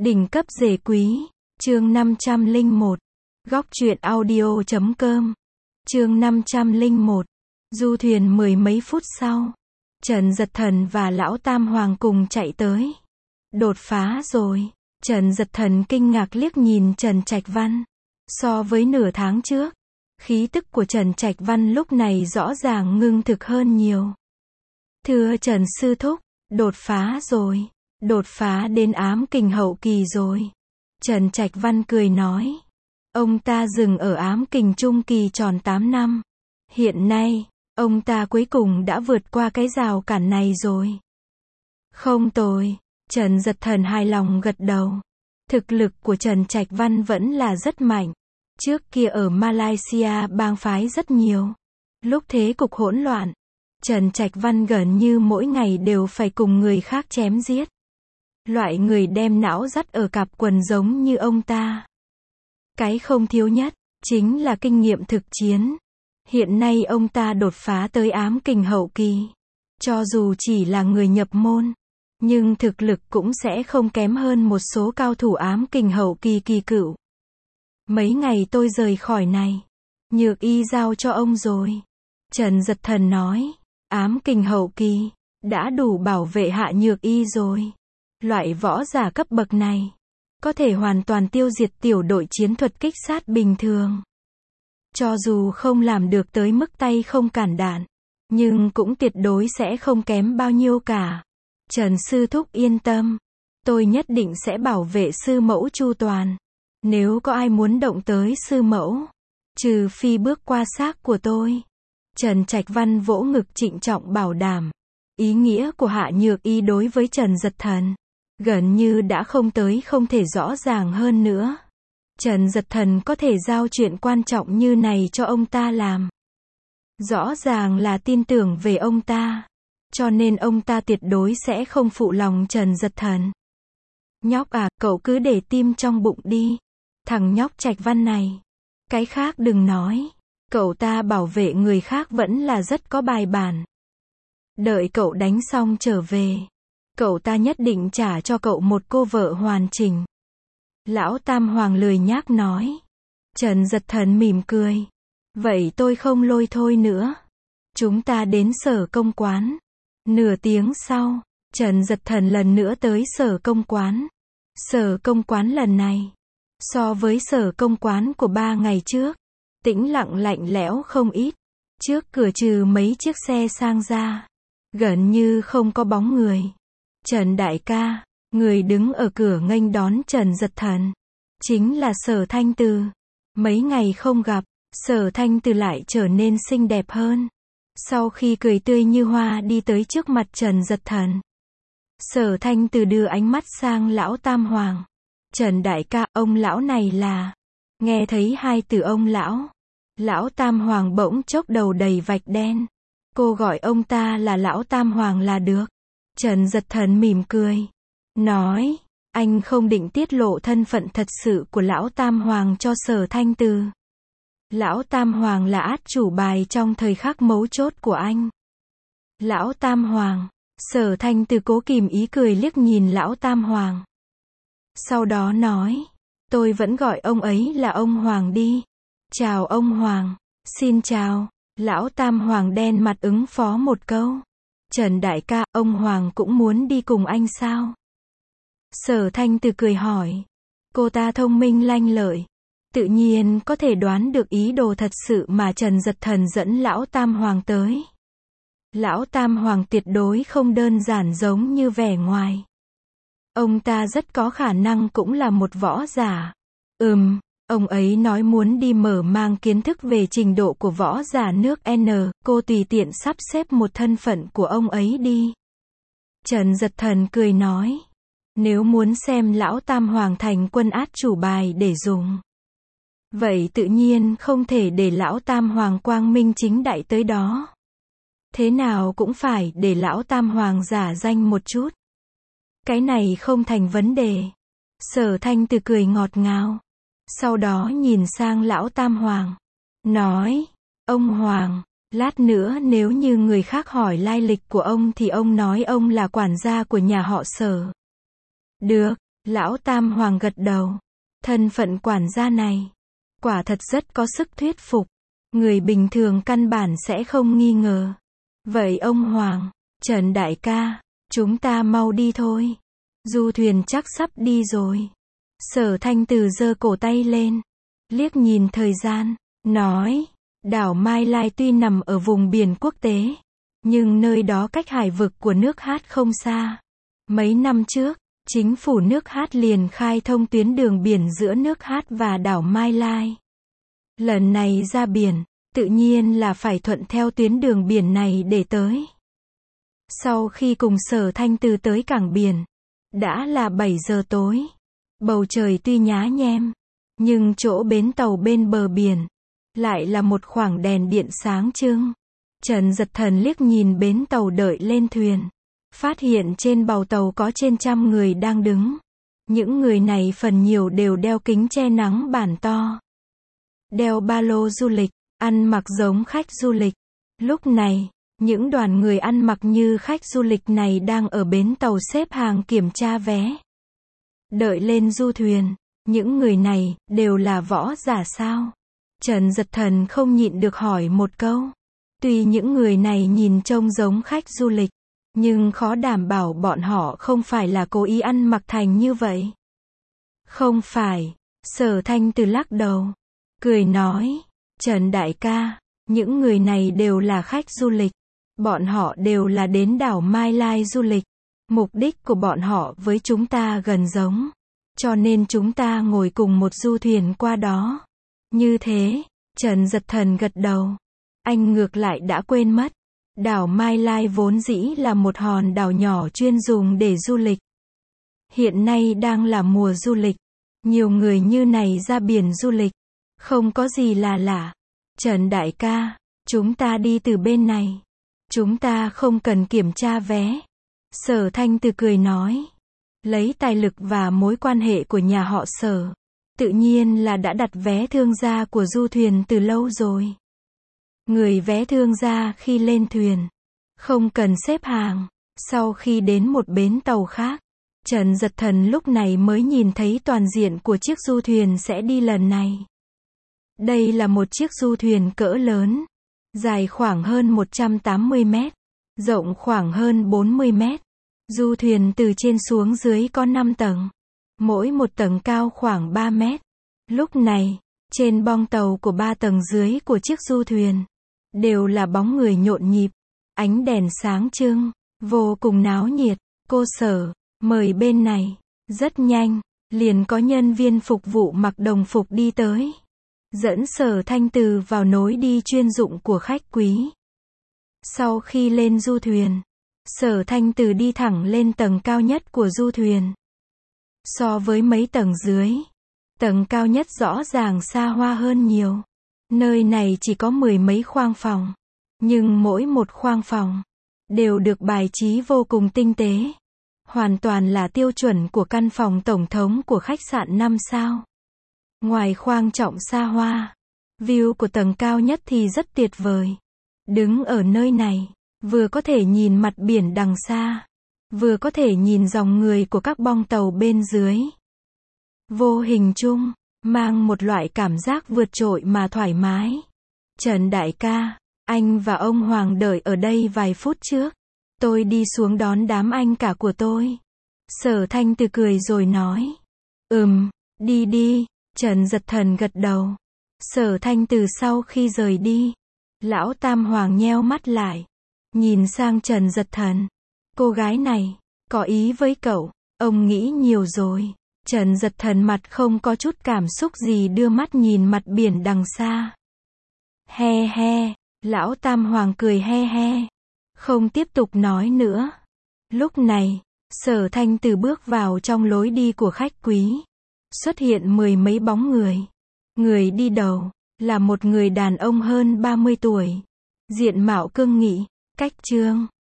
Đỉnh cấp rể quý, chương 501. Góc truyện audio.com. Chương 501. Du thuyền mười mấy phút sau, Trần Dật Thần và Lão Tam Hoàng cùng chạy tới. Đột phá rồi. Trần Dật Thần kinh ngạc liếc nhìn Trần Trạch Văn. So với nửa tháng trước, khí tức của Trần Trạch Văn lúc này rõ ràng ngưng thực hơn nhiều. Thưa Trần Sư Thúc, đột phá rồi. Đột phá đến ám kình hậu kỳ rồi. Trần Trạch Văn cười nói. Ông ta dừng ở ám kình trung kỳ tròn 8 năm. Hiện nay, ông ta cuối cùng đã vượt qua cái rào cản này rồi. Không tồi. Trần Dật Thần hài lòng gật đầu. Thực lực của Trần Trạch Văn vẫn là rất mạnh. Trước kia ở Malaysia bang phái rất nhiều. Lúc thế cục hỗn loạn, Trần Trạch Văn gần như mỗi ngày đều phải cùng người khác chém giết. Loại người đem não dắt ở cặp quần giống như ông ta. Cái không thiếu nhất, chính là kinh nghiệm thực chiến. Hiện nay ông ta đột phá tới ám kình hậu kỳ. Cho dù chỉ là người nhập môn, nhưng thực lực cũng sẽ không kém hơn một số cao thủ ám kình hậu kỳ kỳ cựu. Mấy ngày tôi rời khỏi này, Nhược Y giao cho ông rồi. Trần Dật Thần nói, ám kình hậu kỳ, đã đủ bảo vệ Hạ Nhược Y rồi. Loại võ giả cấp bậc này, có thể hoàn toàn tiêu diệt tiểu đội chiến thuật kích sát bình thường. Cho dù không làm được tới mức tay không cản đạn, nhưng cũng tuyệt đối sẽ không kém bao nhiêu cả. Trần Sư Thúc yên tâm, tôi nhất định sẽ bảo vệ sư mẫu chu toàn. Nếu có ai muốn động tới sư mẫu, trừ phi bước qua xác của tôi. Trần Trạch Văn vỗ ngực trịnh trọng bảo đảm. Ý nghĩa của Hạ Nhược Y đối với Trần Dật Thần gần như đã không tới không thể rõ ràng hơn nữa. Trần Dật Thần có thể giao chuyện quan trọng như này cho ông ta làm. Rõ ràng là tin tưởng về ông ta. Cho nên ông ta tuyệt đối sẽ không phụ lòng Trần Dật Thần. Nhóc à, cậu cứ để tim trong bụng đi. Thằng nhóc Trạch Văn này. Cái khác đừng nói. Cậu ta bảo vệ người khác vẫn là rất có bài bản. Đợi cậu đánh xong trở về, cậu ta nhất định trả cho cậu một cô vợ hoàn chỉnh. Lão Tam Hoàng lười nhác nói. Trần Dật Thần mỉm cười. Vậy tôi không lôi thôi nữa. Chúng ta đến sở công quán. Nửa tiếng sau, Trần Dật Thần lần nữa tới sở công quán. Sở công quán lần này, so với sở công quán của 3 ngày trước, tĩnh lặng lạnh lẽo không ít. Trước cửa trừ mấy chiếc xe sang ra, gần như không có bóng người. Trần đại ca, người đứng ở cửa nghênh đón Trần Dật Thần, chính là Sở Thanh Từ. Mấy ngày không gặp, Sở Thanh Từ lại trở nên xinh đẹp hơn. Sau khi cười tươi như hoa đi tới trước mặt Trần Dật Thần, Sở Thanh Từ đưa ánh mắt sang Lão Tam Hoàng. Trần đại ca, ông lão này là... Nghe thấy hai từ ông lão, Lão Tam Hoàng bỗng chốc đầu đầy vạch đen. Cô gọi ông ta là Lão Tam Hoàng là được. Trần Dật Thần mỉm cười, nói, anh không định tiết lộ thân phận thật sự của Lão Tam Hoàng cho Sở Thanh Từ. Lão Tam Hoàng là át chủ bài trong thời khắc mấu chốt của anh. Lão Tam Hoàng, Sở Thanh Từ cố kìm ý cười liếc nhìn Lão Tam Hoàng. Sau đó nói, tôi vẫn gọi ông ấy là ông Hoàng đi. Chào ông Hoàng. Xin chào. Lão Tam Hoàng đen mặt ứng phó một câu. Trần đại ca, ông Hoàng cũng muốn đi cùng anh sao? Sở Thanh Từ cười hỏi. Cô ta thông minh lanh lợi, tự nhiên có thể đoán được ý đồ thật sự mà Trần Dật Thần dẫn Lão Tam Hoàng tới. Lão Tam Hoàng tuyệt đối không đơn giản giống như vẻ ngoài. Ông ta rất có khả năng cũng là một võ giả. Ông ấy nói muốn đi mở mang kiến thức về trình độ của võ giả nước N, cô tùy tiện sắp xếp một thân phận của ông ấy đi. Trần Dật Thần cười nói, nếu muốn xem Lão Tam Hoàng thành quân át chủ bài để dùng, vậy tự nhiên không thể để Lão Tam Hoàng quang minh chính đại tới đó. Thế nào cũng phải để Lão Tam Hoàng giả danh một chút. Cái này không thành vấn đề. Sở Thanh Từ cười ngọt ngào. Sau đó nhìn sang Lão Tam Hoàng, nói, ông Hoàng, lát nữa nếu như người khác hỏi lai lịch của ông thì ông nói ông là quản gia của nhà họ Sở. Được, Lão Tam Hoàng gật đầu. Thân phận quản gia này, quả thật rất có sức thuyết phục. Người bình thường căn bản sẽ không nghi ngờ. Vậy ông Hoàng, Trần đại ca, chúng ta mau đi thôi. Du thuyền chắc sắp đi rồi. Sở Thanh Từ giơ cổ tay lên, liếc nhìn thời gian, nói, đảo Mai Lai tuy nằm ở vùng biển quốc tế, nhưng nơi đó cách hải vực của nước Hát không xa. Mấy năm trước, chính phủ nước Hát liền khai thông tuyến đường biển giữa nước Hát và đảo Mai Lai. Lần này ra biển, tự nhiên là phải thuận theo tuyến đường biển này để tới. Sau khi cùng Sở Thanh Từ tới cảng biển, đã là 7 giờ tối. Bầu trời tuy nhá nhem, nhưng chỗ bến tàu bên bờ biển, lại là một khoảng đèn điện sáng trưng. Trần Giật Thần liếc nhìn bến tàu đợi lên thuyền. Phát hiện trên bàu tàu có trên 100 người đang đứng. Những người này phần nhiều đều đeo kính che nắng bản to. Đeo ba lô du lịch, ăn mặc giống khách du lịch. Lúc này, những đoàn người ăn mặc như khách du lịch này đang ở bến tàu xếp hàng kiểm tra vé. Đợi lên du thuyền, những người này đều là võ giả sao? Trần Giật Thần không nhịn được hỏi một câu. Tuy những người này nhìn trông giống khách du lịch, nhưng khó đảm bảo bọn họ không phải là cố ý ăn mặc thành như vậy. Không phải, Sở Thanh Từ lắc đầu, cười nói, Trần đại ca, những người này đều là khách du lịch. Bọn họ đều là đến đảo Mai Lai du lịch. Mục đích của bọn họ với chúng ta gần giống. Cho nên chúng ta ngồi cùng một du thuyền qua đó. Như thế, Trần Giật Thần gật đầu. Anh ngược lại đã quên mất. Đảo Mai Lai vốn dĩ là một hòn đảo nhỏ chuyên dùng để du lịch. Hiện nay đang là mùa du lịch. Nhiều người như này ra biển du lịch. Không có gì là lạ. Trần đại ca, chúng ta đi từ bên này. Chúng ta không cần kiểm tra vé. Sở Thanh Từ cười nói. Lấy tài lực và mối quan hệ của nhà họ Sở, tự nhiên là đã đặt vé thương gia của du thuyền từ lâu rồi. Người vé thương gia khi lên thuyền, không cần xếp hàng. Sau khi đến một bến tàu khác, Trần Giật Thần lúc này mới nhìn thấy toàn diện của chiếc du thuyền sẽ đi lần này. Đây là một chiếc du thuyền cỡ lớn, dài khoảng hơn 180 mét, rộng khoảng hơn 40 mét. Du thuyền từ trên xuống dưới có 5 tầng, mỗi một tầng cao khoảng 3 mét. Lúc này, trên bong tàu của 3 tầng dưới của chiếc du thuyền, đều là bóng người nhộn nhịp, ánh đèn sáng trưng, vô cùng náo nhiệt. Cô Sở, mời bên này. Rất nhanh, liền có nhân viên phục vụ mặc đồng phục đi tới, dẫn Sở Thanh Từ vào nối đi chuyên dụng của khách quý. Sau khi lên du thuyền, Sở Thanh Từ đi thẳng lên tầng cao nhất của du thuyền. So với mấy tầng dưới, tầng cao nhất rõ ràng xa hoa hơn nhiều. Nơi này chỉ có 10 mấy khoang phòng, nhưng mỗi một khoang phòng đều được bài trí vô cùng tinh tế. Hoàn toàn là tiêu chuẩn của căn phòng tổng thống của khách sạn 5 sao. Ngoài khoang trọng xa hoa, view của tầng cao nhất thì rất tuyệt vời. Đứng ở nơi này, vừa có thể nhìn mặt biển đằng xa, vừa có thể nhìn dòng người của các bong tàu bên dưới. Vô hình chung, mang một loại cảm giác vượt trội mà thoải mái. Trần đại ca, anh và ông Hoàng đợi ở đây vài phút trước. Tôi đi xuống đón đám anh cả của tôi. Sở Thanh Từ cười rồi nói. Đi đi. Trần Giật Thần gật đầu. Sở Thanh Từ sau khi rời đi, Lão Tam Hoàng nheo mắt lại, nhìn sang Trần Giật Thần. Cô gái này, có ý với cậu, ông nghĩ nhiều rồi. Trần Giật Thần mặt không có chút cảm xúc gì đưa mắt nhìn mặt biển đằng xa. He he, Lão Tam Hoàng cười he he, không tiếp tục nói nữa. Lúc này, Sở Thanh Từ bước vào trong lối đi của khách quý. Xuất hiện 10 mấy bóng người. Người đi đầu là một người đàn ông hơn 30 tuổi. Diện mạo cương nghị, cách trương,